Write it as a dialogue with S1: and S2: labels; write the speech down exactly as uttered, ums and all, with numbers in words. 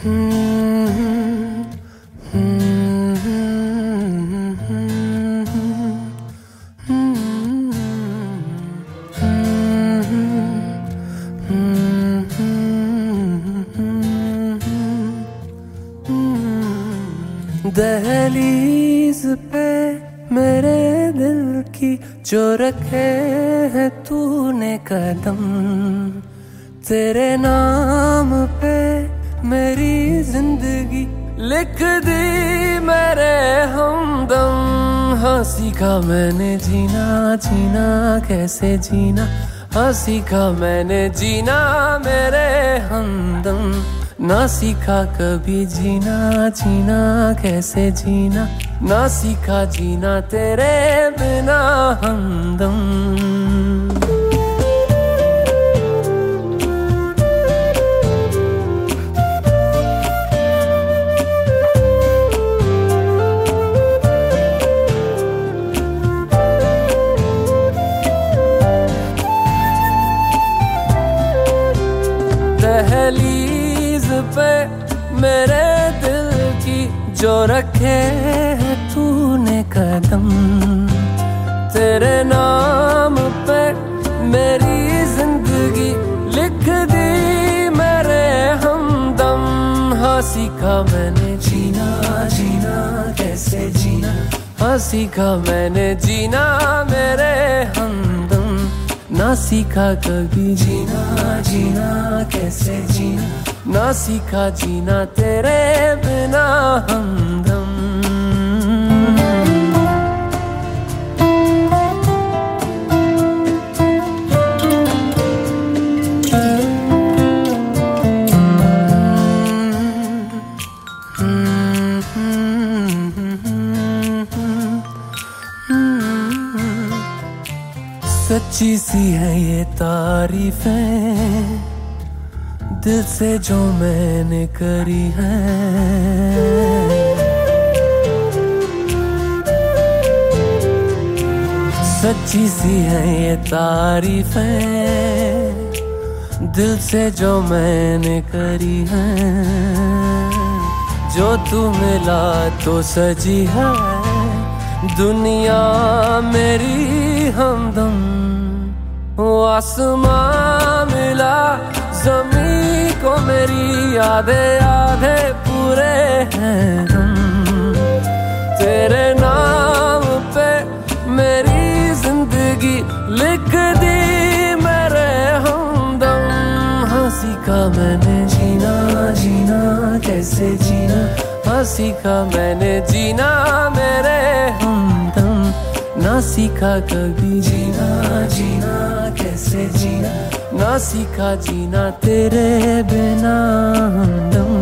S1: दहलीज पे मेरे दिल की जो रखे है तूने कदम, तेरे नाम पे मेरी जिंदगी लिख दी मेरे हमदम। हाँ सीखा मैंने जीना जीना कैसे जीना, हाँ सीखा मैंने जीना मेरे हमदम। ना सीखा कभी जीना जीना कैसे जीना, ना सीखा जीना तेरे बिना हमदम। दहलीज पे मेरे दिल की जो रखे है तूने कदम, तेरे नाम पे मेरी जिंदगी लिख दी मेरे हमदम। हाँ सीखा मैंने जीना जीना कैसे जीना, हाँ सीखा मैंने जीना मेरे हमदम। ना सीखा कभी जीना जीना कैसे जीना, ना सीखा जीना तेरे बिना हमदम। सच्ची सी है ये तारीफें दिल से जो मैंने करी है, सच्ची सी है ये तारीफें दिल से जो मैंने करी है। जो तू मिला तो सजी है दुनिया मेरी हमदम। वो आसमां मिला ज़मीं को मेरी आधे आधे पूरे हैं हम। तेरे नाम पे मेरी जिंदगी लिख दी मेरे हमदम। हाँ सीखा मैंने जीना जीना कैसे जीना, हाँ सीखा मैंने जीना मेरे हमदम। ना सीखा कभी जीना जीना कैसे जीना, ना सीखा जीना तेरे बिना हमदम।